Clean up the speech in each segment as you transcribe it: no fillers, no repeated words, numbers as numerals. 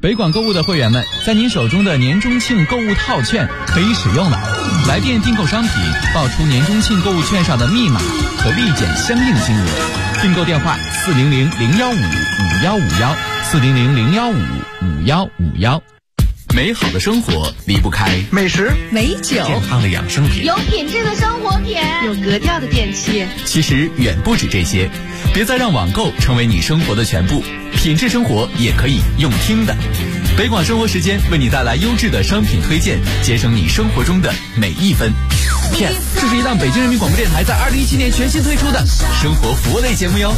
北广购物的会员们，在您手中的年中庆购物套券可以使用了。来电订购商品，报出年中庆购物券上的密码，可立减相应金额。订购电话400-015-5151，400-015-5151。美好的生活离不开美食、 美酒、 健康的养生品， 有品质的生活品， 有格调的电器。 其实远不止这些，别再让网购成为你生活的全部，品质生活也可以用听的。北广生活时间为你带来优质的商品推荐，节省你生活中的每一分。这是一档北京人民广播电台在2017年全新推出的生活服务类节目哟。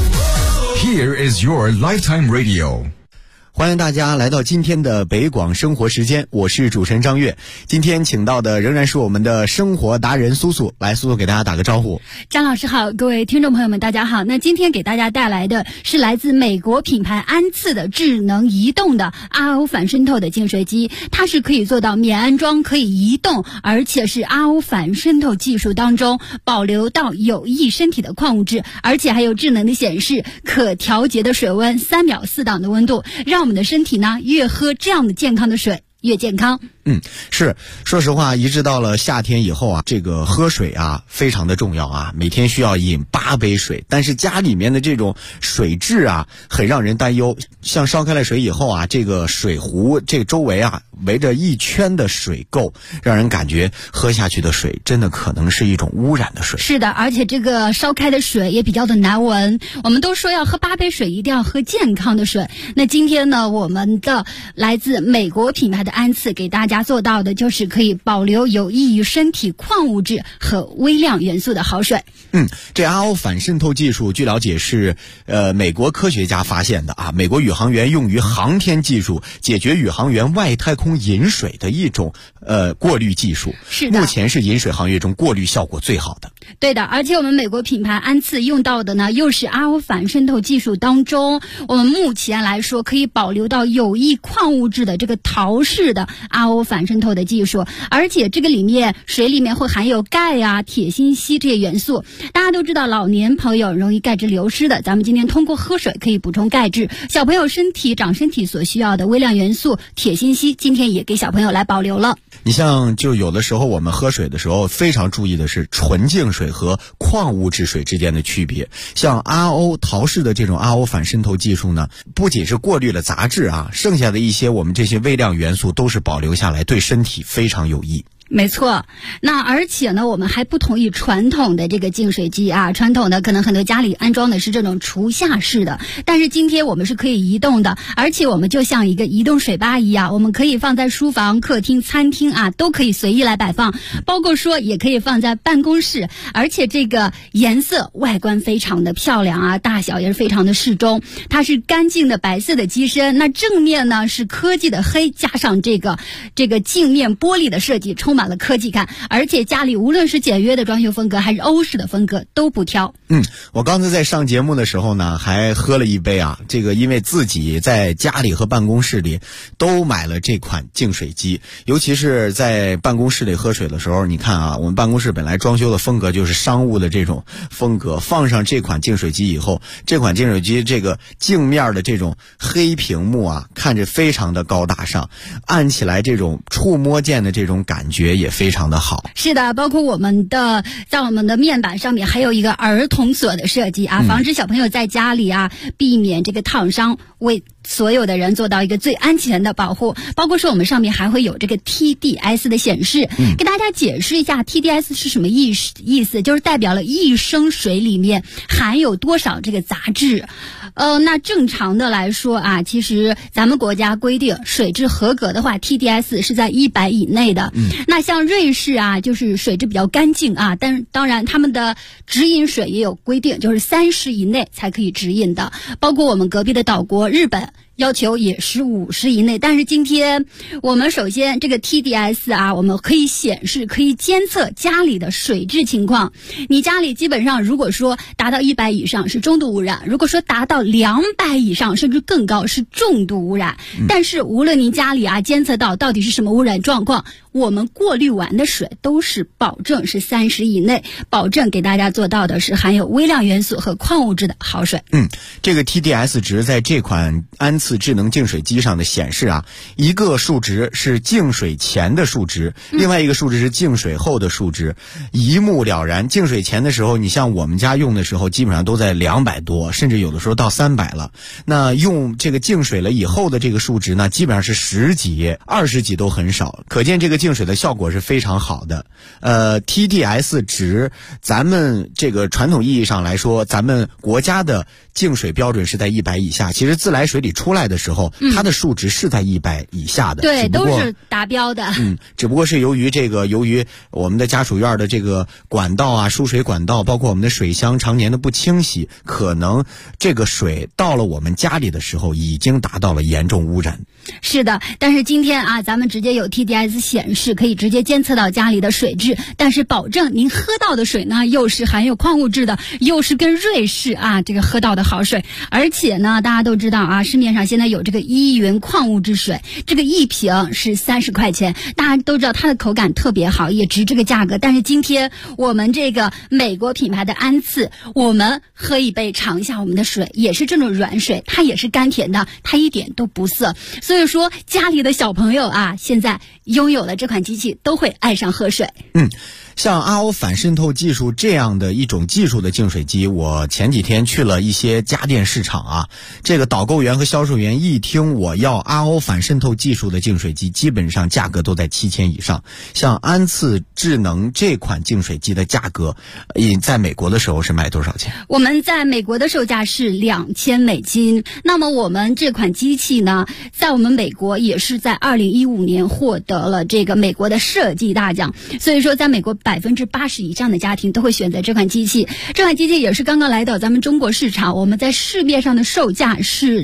Here is your lifetime radio。 欢迎大家来到今天的北广生活时间，我是主持人张悦。今天请到的仍然是我们的生活达人苏苏，来，苏苏给大家打个招呼。 张老师好，各位听众朋友们大家好。那今天给大家带来的是来自美国品牌安次的智能移动的 RO 反渗透的净水机，它是可以做到免安装，可以移动，而且是 RO 反渗透技术当中保留到有益身体的矿物质，而且还有智能的显示，可调节的水温，3秒4档的温度，让我们的身体呢越喝这样的健康的水越健康。 是，说实话，一直到了夏天以后啊，这个喝水啊非常的重要啊，每天需要饮8杯水，但是家里面的这种水质啊很让人担忧。像烧开了水以后啊，这个水壶这个周围啊围着一圈的水垢，让人感觉喝下去的水真的可能是一种污染的水。 是的，而且这个烧开的水也比较的难闻。我们都说要喝8杯水，一定要喝健康的水。那今天呢，我们的来自美国品牌的安次给大家做到的就是可以保留有益于身体矿物质和微量元素的好水。 这 RO 反渗透技术据了解是美国科学家发现的啊，美国宇航员用于航天技术解决宇航员外太空饮水的一种过滤技术。 是的， 目前是饮水行业中过滤效果最好的。 对的，而且我们美国品牌安次用到的呢，又是 RO 反渗透技术当中，我们目前来说可以保留到有益矿物质的这个陶氏的 RO 反渗透的技术，而且这个里面水里面会含有钙啊、铁、锌、硒这些元素。大家都知道老年朋友容易钙质流失的，咱们今天通过喝水可以补充钙质，小朋友长身体所需要的微量元素铁、锌、硒，今天也给小朋友来保留了。 你像就有的时候我们喝水的时候非常注意的是纯净水和矿物质水之间的区别。像 RO 陶氏的这种 RO 反渗透技术呢，不仅是过滤了杂质啊，剩下的一些我们这些微量元素都是保留下来，对身体非常有益。 没错，那而且呢，我们还不同于传统的这个净水机啊，传统的可能很多家里安装的是这种厨下式的，但是今天我们是可以移动的，而且我们就像一个移动水吧一样，我们可以放在书房、客厅、餐厅啊，都可以随意来摆放，包括说也可以放在办公室，而且这个颜色外观非常的漂亮啊，大小也是非常的适中，它是干净的白色的机身，那正面呢是科技的黑，加上这个镜面玻璃的设计，充满了科技感，而且家里无论是简约的装修风格还是欧式的风格都不挑。 我刚才在上节目的时候呢，还喝了一杯啊，这个因为自己在家里和办公室里都买了这款净水机，尤其是在办公室里喝水的时候，你看啊，我们办公室本来装修的风格就是商务的这种风格，放上这款净水机以后，这款净水机这个镜面的这种黑屏幕啊，看着非常的高大上，按起来这种触摸键的这种感觉也非常的好。 是的，包括在我们的面板上面还有一个儿童锁的设计啊，防止小朋友在家里啊避免这个烫伤，为所有的人做到一个最安全的保护。包括说我们上面还会有这个 TDS 的显示，给大家解释一下 TDS 是什么意思，就是代表了一升水里面含有多少这个杂质。那正常的来说啊，其实咱们国家规定水质合格的话 TDS 是在100以内的。那像瑞士啊，就是水质比较干净啊，但当然他们的直饮水也有规定，就是30以内才可以直饮的。包括我们隔壁的岛国日本要求也是50以内，但是今天我们首先这个 TDS 啊，我们可以显示可以监测家里的水质情况。你家里基本上如果说达到100以上是中度污染，如果说达到200以上甚至更高是重度污染。但是无论您家里啊监测到底是什么污染状况，我们过滤完的水都是保证是30以内，保证给大家做到的是含有微量元素和矿物质的好水。 这个 TDS 值在这款安次次智能净水机上的显示啊，一个数值是净水前的数值，另外一个数值是净水后的数值，一目了然。净水前的时候，你像我们家用的时候，基本上都在200多，甚至有的时候到300了。那用这个净水了以后的这个数值呢，基本上是10几、20几都很少，可见这个净水的效果是非常好的。TDS 值，咱们这个传统意义上来说，咱们国家的净水标准是在100以下，其实自来水里出来的时候，它的数值是在100以下的， 对，都是达标的。 只不过是由于我们的家属院的这个管道啊、输水管道，包括我们的水箱常年的不清洗，可能这个水到了我们家里的时候，已经达到了严重污染。 是的，但是今天啊，咱们直接有 TDS 显示，可以直接监测到家里的水质，但是保证您喝到的水呢，又是含有矿物质的，又是跟瑞士啊这个喝到的好水。而且呢，大家都知道啊，市面上现在有这个依云矿物质水，这个一瓶是30块钱，大家都知道它的口感特别好，也值这个价格。但是今天我们这个美国品牌的安次，我们喝一杯尝一下我们的水，也是这种软水，它也是甘甜的，它一点都不涩。所以说家里的小朋友啊，现在拥有了这款机器都会爱上喝水。 像RO反渗透技术这样的一种技术的净水机，我前几天去了一些家电市场啊，这个导购员和销售员一听我要RO反渗透技术的净水机，基本上价格都在7000以上。像安次智能这款净水机的价格，在美国的时候是卖多少钱？ 我们在美国的售价是$2000。那么我们这款机器呢，在我们美国也是在2015年获得了这个美国的设计大奖，所以说在美国80%以上的家庭都会选择这款机器。这款机器也是刚刚来到咱们中国市场，我们在市面上的售价是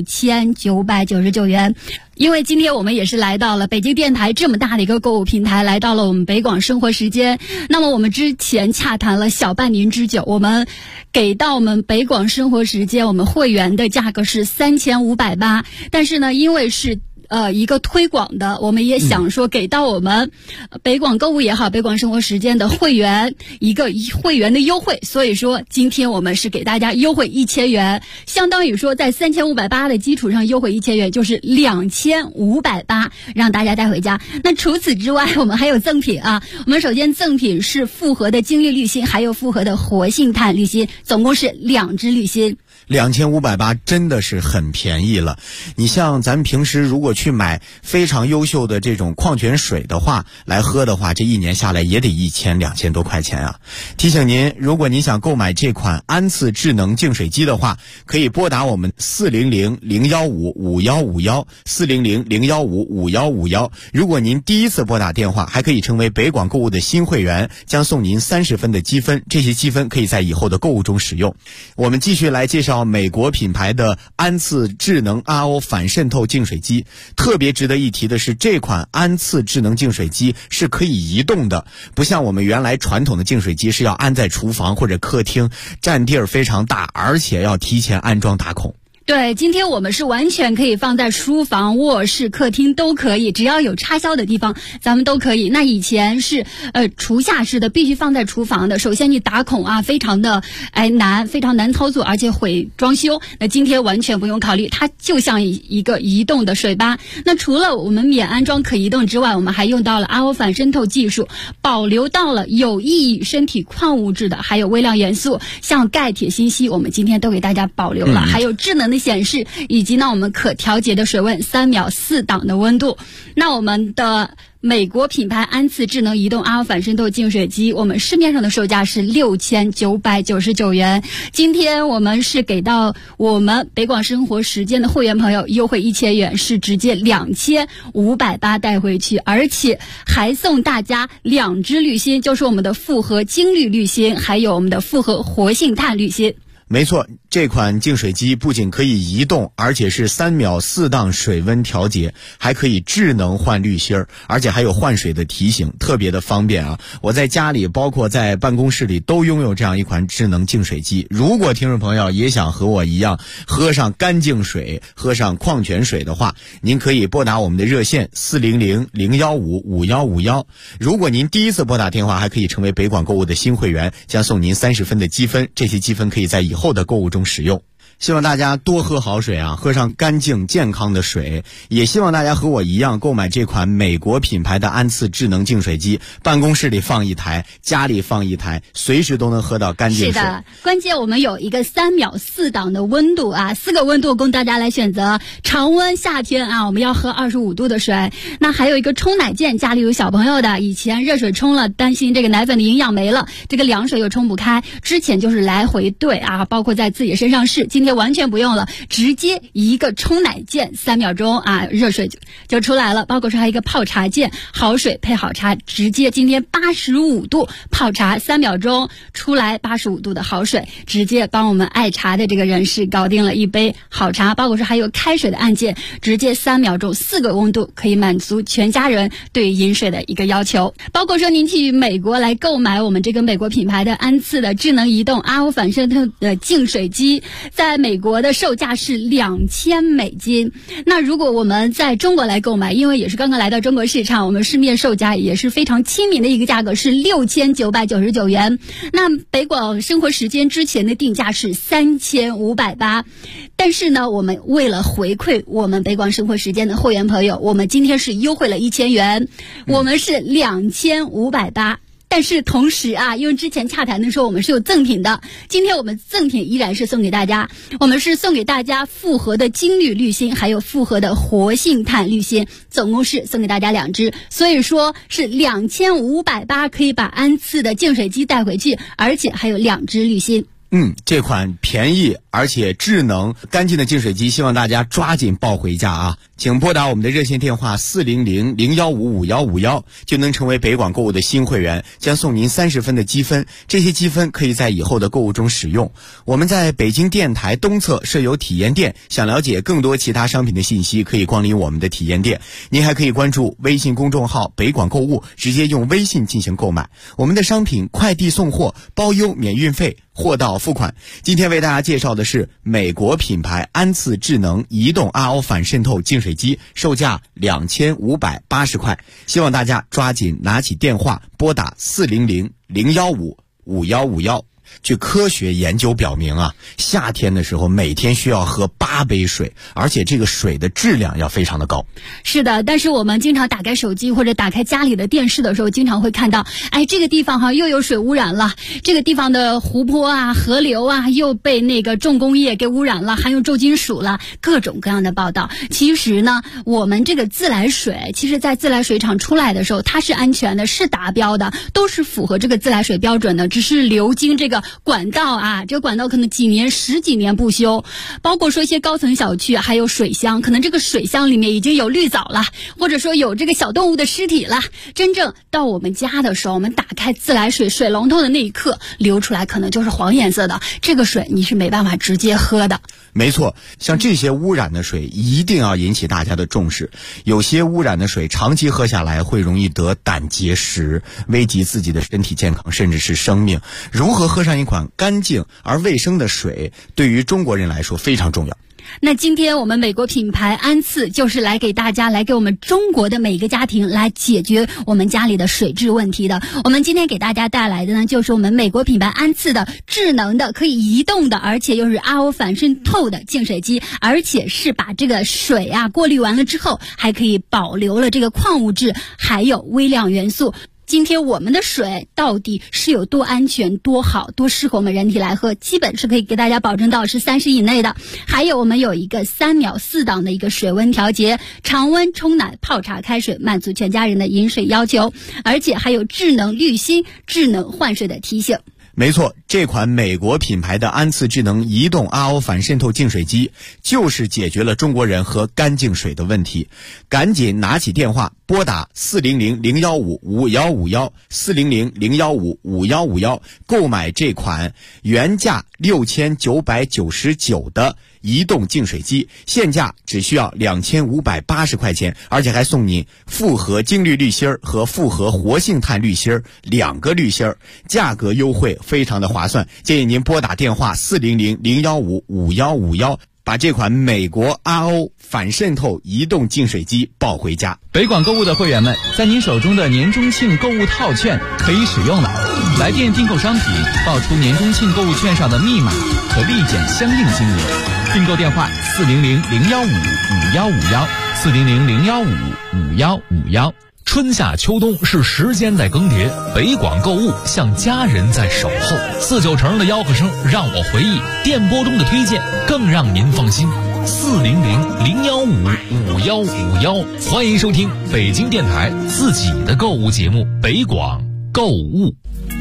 $6999元。因为今天我们也是来到了北京电台这么大的一个购物平台，来到了我们北广生活时间。那么我们之前洽谈了小半年之久，我们给到我们北广生活时间我们会员的价格是3580，但是呢，因为是一个推广的，我们也想说给到我们北广购物也好，北广生活时间的会员一个会员的优惠，所以说今天我们是给大家优惠1000元，相当于说在3580的基础上优惠1000元，就是2580，让大家带回家。那除此之外，我们还有赠品啊，我们首先赠品是复合的精力滤芯，还有复合的活性炭滤芯，总共是2支滤芯。 2580真的是很便宜了。你像咱们平时如果去买非常优秀的这种矿泉水的话来喝的话，这一年下来也得1000、2000多块钱啊。提醒您，如果您想购买这款安次智能净水机的话，可以拨打我们400-015-5151 400-015-5151。如果您第一次拨打电话，还可以成为北广购物的新会员，将送您30分的积分，这些积分可以在以后的购物中使用。我们继续来介绍美国品牌的安次智能 RO 反渗透净水机。特别值得一提的是，这款安次智能净水机是可以移动的，不像我们原来传统的净水机是要安在厨房或者客厅，占地儿非常大，而且要提前安装打孔。 对，今天我们是完全可以放在书房、卧室、客厅都可以，只要有插销的地方咱们都可以。那以前是厨下式的，必须放在厨房的，首先你打孔啊非常的难，非常难操作，而且会装修。那今天完全不用考虑，它就像一个移动的水吧。那除了我们免安装可移动之外，我们还用到了 RO 反渗透技术，保留到了有益于身体矿物质的，还有微量元素，像钙、铁、锌、硒，我们今天都给大家保留了，还有智能的显示，以及呢我们可调节的水温，3秒4档的温度。那我们的美国品牌安次智能移动 RO 反渗透净水机，我们市面上的售价是$6999元。今天我们是给到我们北广生活时间的会员朋友优惠1000元，是直接2580带回去，而且还送大家2支滤芯，就是我们的复合精滤滤芯，还有我们的复合活性炭滤芯。 没错，这款净水机不仅可以移动，而且是3秒4档水温调节，还可以智能换滤芯，而且还有换水的提醒，特别的方便啊！我在家里包括在办公室里都拥有这样一款智能净水机。如果听众朋友也想和我一样喝上干净水，喝上矿泉水的话，您可以拨打我们的热线400-015-5151。如果您第一次拨打电话，还可以成为北广购物的新会员，将送您30分的积分，这些积分可以在以后的购物中使用。 希望大家多喝好水啊，喝上干净健康的水。也希望大家和我一样购买这款美国品牌的安次智能净水机，办公室里放一台，家里放一台，随时都能喝到干净水。 是的，关键我们有一个3秒4档的温度啊，4个温度供大家来选择。常温夏天啊，我们要喝25度的水。那还有一个冲奶键，家里有小朋友的，以前热水冲了，担心这个奶粉的营养没了，这个凉水又冲不开，之前就是来回兑啊，包括在自己的身上试，今天完全不用了，直接一个冲奶键，3秒钟啊，热水就出来了。包括说还有一个泡茶键，好水配好茶，直接今天85度泡茶，3秒钟出来85度的好水，直接帮我们爱茶的这个人士搞定了一杯好茶。包括说还有开水的按键，直接3秒钟4个温度可以满足全家人对饮水的一个要求。包括说您去美国来购买我们这个美国品牌的安次的智能移动RO反渗透的净水机，在美国的售价是$2000。那如果我们在中国来购买，因为也是刚刚来到中国市场，我们市面售价也是非常亲民的一个价格，是$6999元。那北广生活时间之前的定价是3580，但是呢，我们为了回馈我们北广生活时间的会员朋友，我们今天是优惠了1000元，我们是2580。但是同时啊，因为之前洽谈的时候我们是有赠品的，今天我们赠品依然是送给大家，我们是送给大家复合的金缕滤芯，还有复合的活性炭滤芯，总共是送给大家2支，所以说是2580可以把安次的净水机带回去，而且还有2支滤芯。 这款便宜而且智能干净的净水机，希望大家抓紧抱回家啊！请拨打我们的热线电话400-015-5151，就能成为北广购物的新会员，将送您30分的积分，这些积分可以在以后的购物中使用。我们在北京电台东侧设有体验店，想了解更多其他商品的信息，可以光临我们的体验店。您还可以关注微信公众号北广购物，直接用微信进行购买。我们的商品快递送货，包邮免运费，货到付款。今天为大家介绍的是美国品牌安次智能移动RO反渗透净水机，售价2580块。希望大家抓紧拿起电话，拨打400-015-5151。据科学研究表明啊，夏天的时候每天需要喝8杯水，而且这个水的质量要非常的高。 是的，但是我们经常打开手机或者打开家里的电视的时候，经常会看到，这个地方又有水污染了，这个地方的湖泊啊、河流啊又被那个重工业给污染了，含有重金属了，各种各样的报道。其实呢，我们这个自来水，其实在自来水厂出来的时候，它是安全的，是达标的，都是符合这个自来水标准的，只是流经这个管道啊，这个管道可能10几年不修，包括说一些高层小区还有水箱，可能这个水箱里面已经有绿藻了，或者说有这个小动物的尸体了。真正到我们家的时候，我们打开自来水水龙头的那一刻，流出来可能就是黄颜色的，这个水你是没办法直接喝的。 没错，像这些污染的水一定要引起大家的重视。有些污染的水长期喝下来会容易得胆结石，危及自己的身体健康，甚至是生命。如何喝上一款干净而卫生的水，对于中国人来说非常重要。 那今天我们美国品牌安次就是来给大家，来给我们中国的每一个家庭来解决我们家里的水质问题的。我们今天给大家带来的呢，就是我们美国品牌安次的智能的可以移动的，而且又是RO反渗透的净水机，而且是把这个水啊过滤完了之后，还可以保留了这个矿物质还有微量元素。今天我们的水到底是有多安全、多好、多适合我们人体来喝，基本是可以给大家保证到是30以内的。还有我们有一个3秒4档的一个水温调节，常温冲奶、泡茶、开水，满足全家人的饮水要求，而且还有智能滤芯、智能换水的提醒。 没错，这款美国品牌的安次智能移动RO反渗透净水机就是解决了中国人喝干净水的问题。赶紧拿起电话，拨打400-015-5151 400-015-5151，购买这款原价6999的移动净水机，现价只需要2580块钱，而且还送你复合金缕滤芯和复合活性炭滤芯2个滤芯，价格优惠，非常的划算。建议您拨打电话400-015-5151， 把这款美国 RO 反渗透移动净水机抱回家。 北广购物的会员们，在您手中的年中庆购物套券可以使用了。来电订购商品，报出年中庆购物券上的密码，可立减相应金额。订购电话400-015-5151，400-015-5151。 春夏秋冬是时间在更迭，北广购物像家人在守候。49成的吆喝声让我回忆，电波中的推荐更让您放心。400-015-5151，欢迎收听北京电台自己的购物节目北广购物。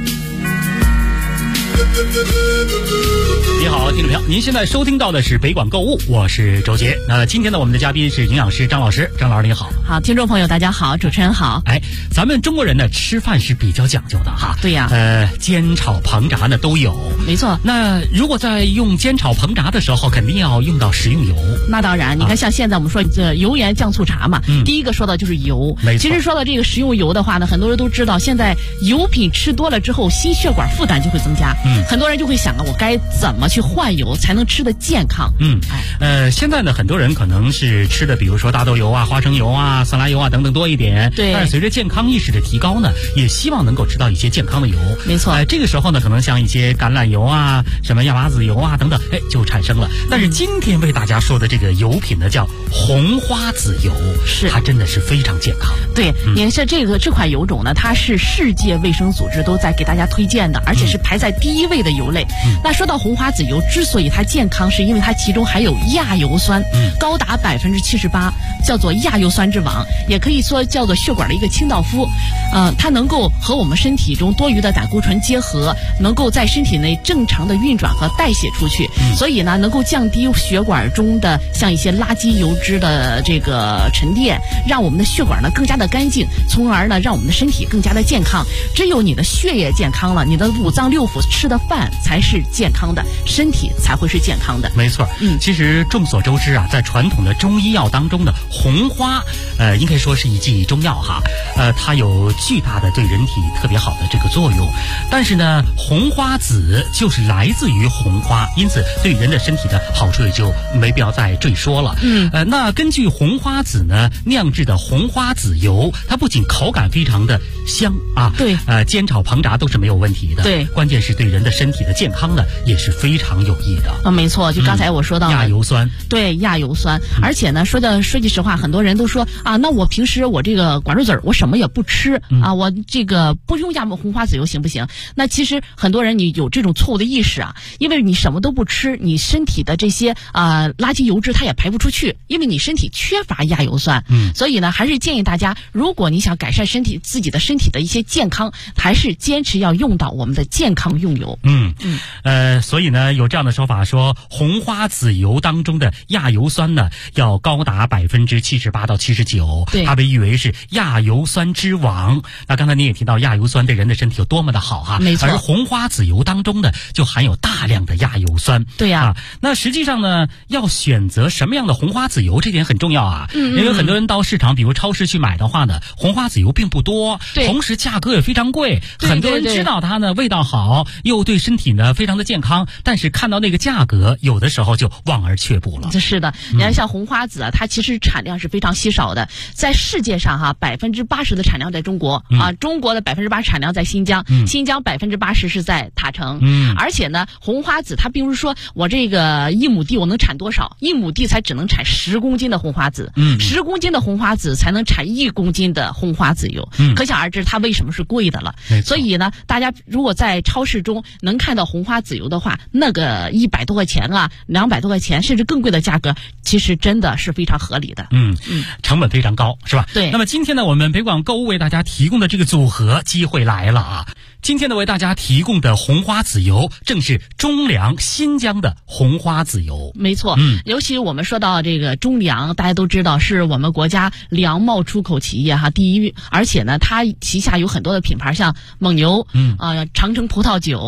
你好，听众朋友，您现在收听到的是北广购物，我是周杰。今天呢，我们的嘉宾是营养师张老师。张老师您好。 好，听众朋友大家好，主持人好。 咱们中国人呢吃饭是比较讲究的哈。 对呀。 煎炒烹炸呢都有。 没错。 那如果在用煎炒烹炸的时候，肯定要用到食用油。 那当然，你看像现在我们说这油盐酱醋茶嘛，第一个说到就是油。 没错。 其实说到这个食用油的话呢，很多人都知道，现在油品吃多了之后，心血管负担就会增加。很多人就会想啊，我该怎么去换油才能吃得健康？ 现在呢，很多人可能是吃的，比如说大豆油啊、花生油啊、色拉油啊等等多一点。 对。 但是随着健康意识的提高呢，也希望能够吃到一些健康的油。 没错。 这个时候呢，可能像一些橄榄油啊、什么亚麻籽油啊等等，就产生了。但是今天为大家说的这个油品呢，叫红花籽油， 是它真的是非常健康。 对，你看这款油种呢，它是世界卫生组织都在给大家推荐的，而且是排在第一位的油类。那说到红花籽油，之所以它健康，是因为它其中含有亚油酸，高达78%，叫做亚油酸之王，也可以说叫做血管的一个清道夫。它能够和我们身体中多余的胆固醇结合，能够在身体内正常的运转和代谢出去，所以呢，能够降低血管中的像一些垃圾油脂的这个沉淀，让我们的血管呢更加的干净，从而呢让我们的身体更加的健康。只有你的血液健康了，你的五脏六腑吃的饭才是健康的，身体才会是健康的。 没错。其实众所周知啊，在传统的中医药当中的红花，应该说是一剂中药哈，它有巨大的对人体特别好的这个作用。但是呢，红花籽就是来自于红花，因此对人的身体的好处也就没必要再赘说了。那根据红花籽呢酿制的红花籽油，它不仅口感非常的香啊， 对， 煎炒烹炸都是没有问题的。 对， 关键是对人的身体的健康呢也是非常有益的。 没错，就刚才我说到亚油酸。 对，亚油酸。而且呢，说句实话，很多人都说啊，那我平时我这个管住嘴，我什么也不吃啊，我这个不用红花籽油行不行？那其实很多人你有这种错误的意识啊，因为你什么都不吃，你身体的这些垃圾油脂它也排不出去，因为你身体缺乏亚油酸。所以呢，还是建议大家，如果你想改善自己的身体的一些健康，还是坚持要用到我们的健康用油。 所以呢，有这样的说法说，红花籽油当中的亚油酸呢，要高达78%到79%， 对， 它被誉为是亚油酸之王。那刚才你也提到亚油酸对人的身体有多么的好哈， 没错。 而红花籽油当中呢，就含有大量的亚油酸。 对呀。 那实际上呢，要选择什么样的红花籽油，这点很重要啊。因为很多人到市场，比如超市去买的话呢，红花籽油并不多，同时价格也非常贵。很多人知道它呢味道好，又对身体呢非常的健康，但是看到那个价格，有的时候就望而却步了。 是的，你看像红花籽啊，它其实产量是非常稀少的，在世界上哈，80%的产量在中国啊，中国的80%产量在新疆，新疆80%是在塔城。而且呢，红花籽它并不是说我这个1亩地我能产多少，1亩地才只能产10公斤的红花籽，10公斤的红花籽才能产1公斤的红花籽油。可想而知它为什么是贵的了。所以呢，大家如果在超市中能看到红花籽油的话，那个100多块钱啊，200多块钱，甚至更贵的价格，其实真的是非常合理的。 成本非常高，是吧？ 对。 那么今天呢，我们北广购物为大家提供的这个组合，机会来了啊！今天呢，为大家提供的红花籽油正是中粮新疆的红花籽油。 没错。尤其我们说到这个中粮，大家都知道是我们国家粮贸出口企业哈第一，而且呢，它旗下有很多的品牌，像蒙牛长城葡萄酒、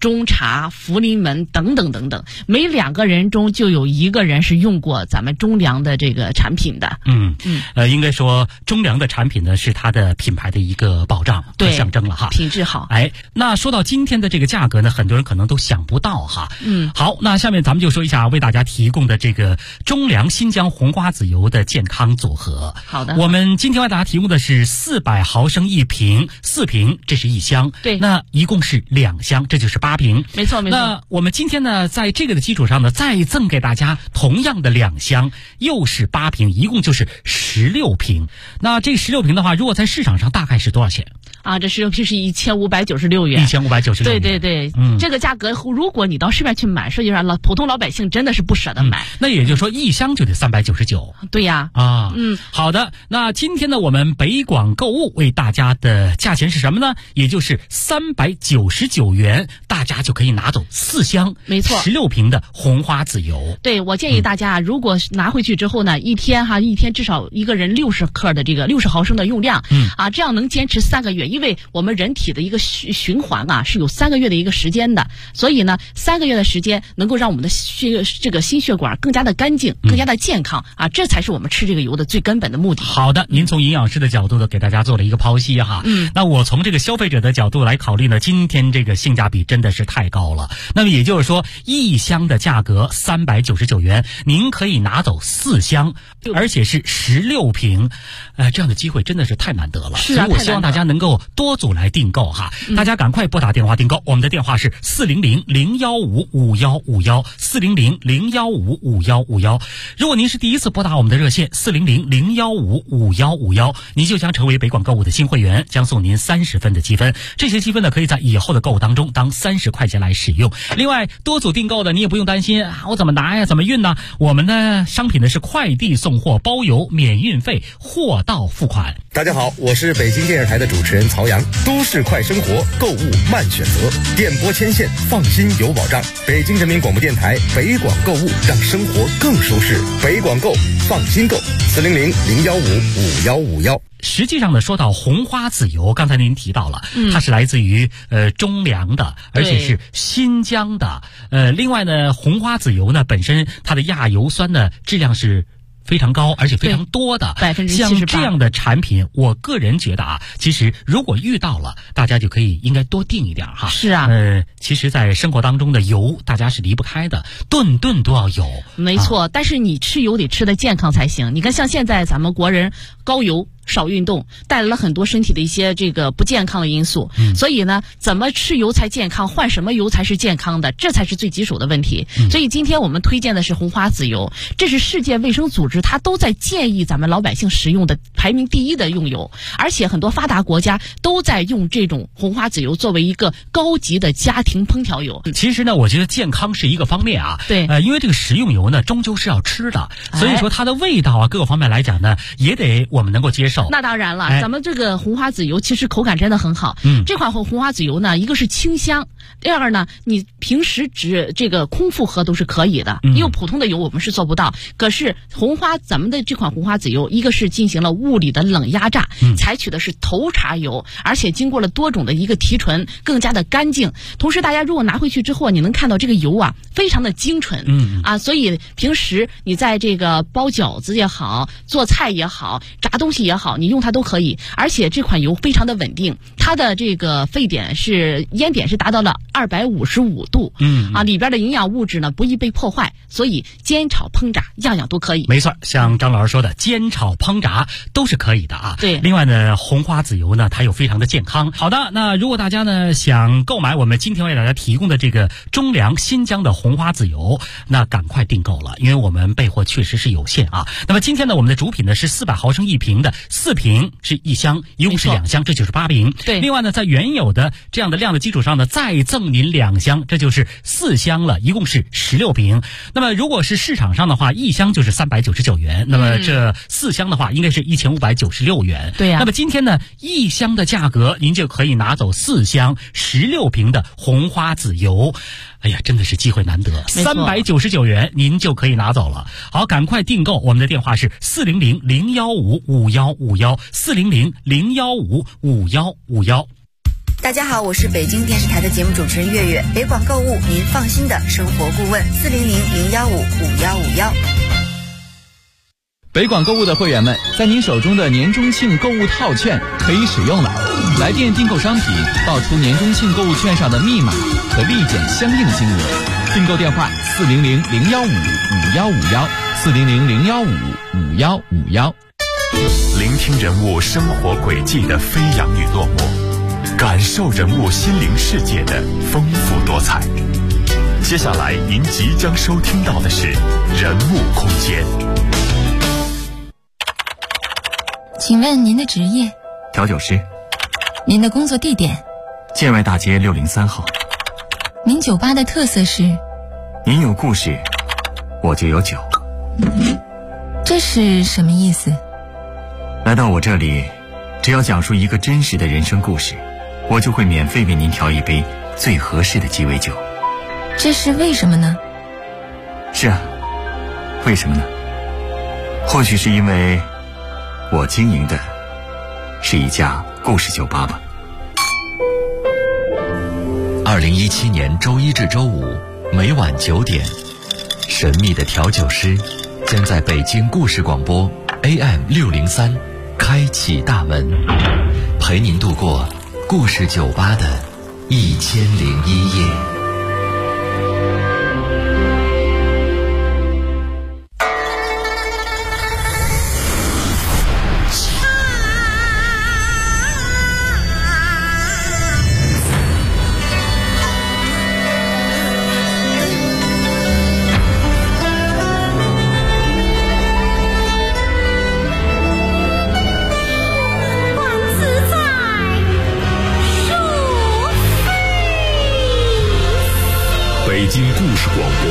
中茶、福临门等等等等，每2个人中就有1个人是用过咱们中粮的这个产品的。 应该说中粮的产品呢是它的品牌的一个保障和象征了哈， 品质好。 那说到今天的这个价格呢，很多人可能都想不到哈。好，那下面咱们就说一下为大家提供的这个中粮新疆红花籽油的健康组合。 好的， 我们今天为大家提供的是400毫升1瓶，4瓶这是1箱， 对， 那一共是2箱，这就是8瓶。 没错。 那我们今天呢，在这个的基础上呢，再赠给大家同样的2箱，又是8瓶，一共就是16瓶。那这16瓶的话，如果在市场上大概是多少钱？ 这16瓶是1596元。 1596元。 对，这个价格，如果你到市面去买，实际上普通老百姓真的是不舍得买。 那也就是说，1箱就得399。 对呀。 好的。那今天呢，我们北广购物为大家的价钱是什么呢？也就是399元，大家就可以拿走4箱， 没错 ，16瓶的红花籽油。 对，我建议大家，如果拿回去之后呢，一天至少一个人60克的这个60毫升的用量，这样能坚持3个月。因为我们人体的一个循环是有3个月的一个时间的，所以呢，3个月的时间能够让我们的这个心血管更加的干净，更加的健康这才是我们吃这个油的最根本的目的。 好的，您从营养师的角度呢，给大家做了一个剖析哈。那我从这个消费者的角度来考虑呢，今天这个性价比真的是太高了。那么也就是说，1箱的价格399元，您可以拿走4箱，而且是16瓶，这样的机会真的是太难得了。 是所以我希望大家能够多组来订购哈。大家赶快拨打电话订购，我们的电话是400-015-5151，400-015-5151。如果您是第一次拨打我们的热线400-015-5151，您就将成为北广购物的新会员，将送您30分的积分。这些积分呢，可以在以后的购物当中当30块钱来使用。另外，多组订购的你也不用担心我怎么拿呀，怎么运呢？我们的商品呢是快递送货，包邮，免运费，货到付款。 大家好，我是北京电视台的主持人曹阳。都市快生活，购物慢选择，电波牵线，放心有保障。北京人民广播电台北广购物，让生活更舒适。北广购，放心购，400-015-5151。 实际上呢，说到红花籽油，刚才您提到了，它是来自于中粮的，而且是新疆的。另外呢，红花籽油呢本身它的亚油酸的质量是非常高，而且非常多的 ，78%。 像这样的产品，我个人觉得其实如果遇到了，大家就可以应该多订一点哈。 是啊。 其实在生活当中的油，大家是离不开的，顿顿都要有。 没错，但是你吃油得吃得健康才行。你看，像现在咱们国人高油少运动，带来了很多身体的一些这个不健康的因素。所以呢，怎么吃油才健康，换什么油才是健康的，这才是最棘手的问题。所以今天我们推荐的是红花籽油，这是世界卫生组织它都在建议咱们老百姓食用的排名第1的用油，而且很多发达国家都在用这种红花籽油作为一个高级的家庭烹调油。 其实呢，我觉得健康是一个方面对， 因为这个食用油呢，终究是要吃的，所以说它的味道各个方面来讲呢，也得我们能够接受。 那当然了，咱们这个红花籽油其实口感真的很好。这款红花籽油呢，一个是清香，第二呢，你平时只这个空腹喝都是可以的，因为普通的油我们是做不到。可是咱们的这款红花籽油，一个是进行了物理的冷压榨，采取的是头茬油，而且经过了多种的一个提纯，更加的干净。同时，大家如果拿回去之后，你能看到这个油非常的精纯。所以平时你在这个包饺子也好，做菜也好，炸东西也好，你用它都可以。而且这款油非常的稳定，它的这个烟点是达到了255度。里边的营养物质呢不易被破坏，所以煎炒烹炸样样都可以。 没错，像张老师说的，煎炒烹炸都是可以的对。 另外呢，红花籽油呢，它又非常的健康。好的，那如果大家呢想购买我们今天为大家提供的这个中粮新疆的红花籽油，那赶快订购了，因为我们备货确实是有限那么今天呢，我们的主品呢是400毫升1瓶的，4瓶是1箱，一共是2箱，这就是8瓶。 对。 另外呢，在原有的这样的量的基础上呢，再赠您2箱，这就是4箱了，一共是16瓶。那么如果是市场上的话，1箱就是399元，那么这4箱的话应该是1596元。 对呀。 那么今天呢，1箱的价格您就可以拿走4箱16瓶的红花籽油。哎呀，真的是机会难得，399元您就可以拿走了。好，赶快订购，我们的电话是400-015-5151，400-015-5151。 大家好，我是北京电视台的节目主持人月月，北广购物您放心的生活顾问，400-015-5151。 北广购物的会员们，在您手中的年中庆购物套券可以使用了。来电订购商品，报出年中庆购物券上的密码，可立减相应金额。订购电话400-015-5151，400-015-5151。 聆听人物生活轨迹的飞扬与落寞，感受人物心灵世界的丰富多彩。接下来您即将收听到的是人物空间。 请问您的职业？ 调酒师。 您的工作地点？ 建外大街603号。 您酒吧的特色是？ 您有故事，我就有酒。 这是什么意思？ 来到我这里，只要讲述一个真实的人生故事，我就会免费为您调一杯最合适的鸡尾酒。 这是为什么呢？ 是啊，为什么呢？或许是因为我经营的是一家故事酒吧吧。 2017年周一至周五每晚9点，神秘的调酒师将在北京故事广播 AM603开启大门，陪您度过故事酒吧的1001夜。 北京故事广播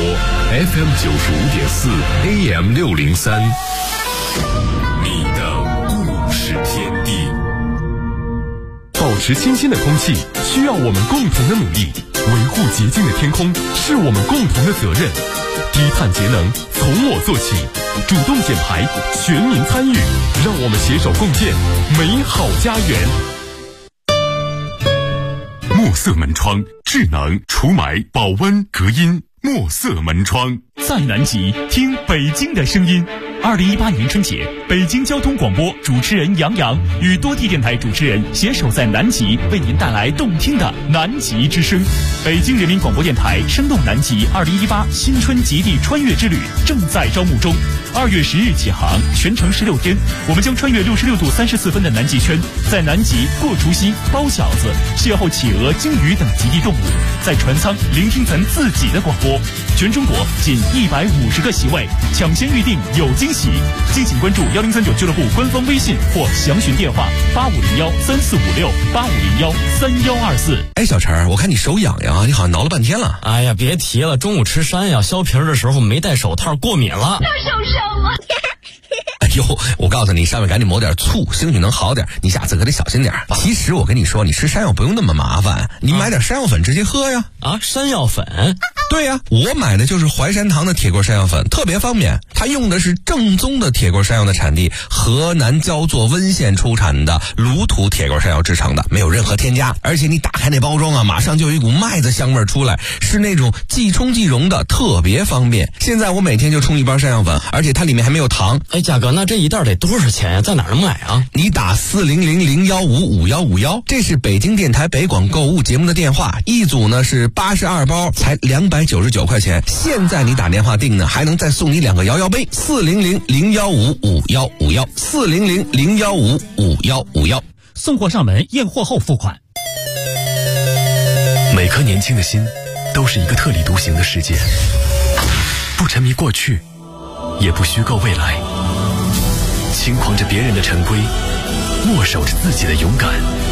FM95.4 AM603，你的故事天地。保持新鲜的空气需要我们共同的努力，维护洁净的天空是我们共同的责任。低碳节能从我做起，主动减排，全民参与，让我们携手共建美好家园。墨色门窗，智能除霾、保温、隔音。墨色门窗在南极，听北京的声音。2018年春节，北京交通广播主持人杨洋与多地电台主持人携手在南极，为您带来动听的南极之声。北京人民广播电台生动南极2018新春极地穿越之旅正在招募中，2月10日起航，全程16天，我们将穿越66度34分的南极圈，在南极过除夕、包饺子、邂逅企鹅、鲸鱼等极地动物，在船舱聆听咱自己的广播。全中国仅150个席位，抢先预定有惊喜。敬请关注1039俱乐部官方微信或详询电话8501-3456，8501-3124。 哎，小陈，我看你手痒痒，你好像挠了半天了。 哎呀，别提了，中午吃山药削皮的时候没戴手套，过敏了。 又受伤了。 哎呦，我告诉你，上面赶紧抹点醋，兴许能好点。你下次可得小心点。其实我跟你说，你吃山药不用那么麻烦，你买点山药粉直接喝呀。 啊，山药粉？ 对呀，我买的就是淮山堂的铁棍山药粉，特别方便。它用的是正宗的铁棍山药的产地河南焦作温县出产的卤土铁棍山药制成的，没有任何添加。而且你打开那包装啊，马上就有一股麦子香味出来，是那种即冲即溶的，特别方便。现在我每天就冲一包山药粉，而且它里面还没有糖。 哎，嘉哥，那这一袋得多少钱呀？在哪儿能买啊？ 你打400-015-5151，这是北京电台北广购物节目的电话，一组呢是82包，才299块钱。现在你打电话订呢，还能再送你2个摇摇杯。400-015-5151，400-015-5151， 送货上门，验货后付款。 每颗年轻的心都是一个特立独行的世界，不沉迷过去，也不虚构未来，轻狂着别人的陈规，握守着自己的勇敢。